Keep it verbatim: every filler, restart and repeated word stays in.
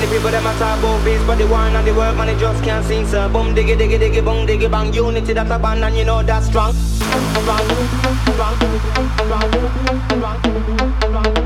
the people them a talk about peace, but the war and the work man, they just can't sing, sir. Boom diggy diggy diggy, boom diggy bang. Unity that's a band and you know that's strong. Strong, strong, strong, strong, strong.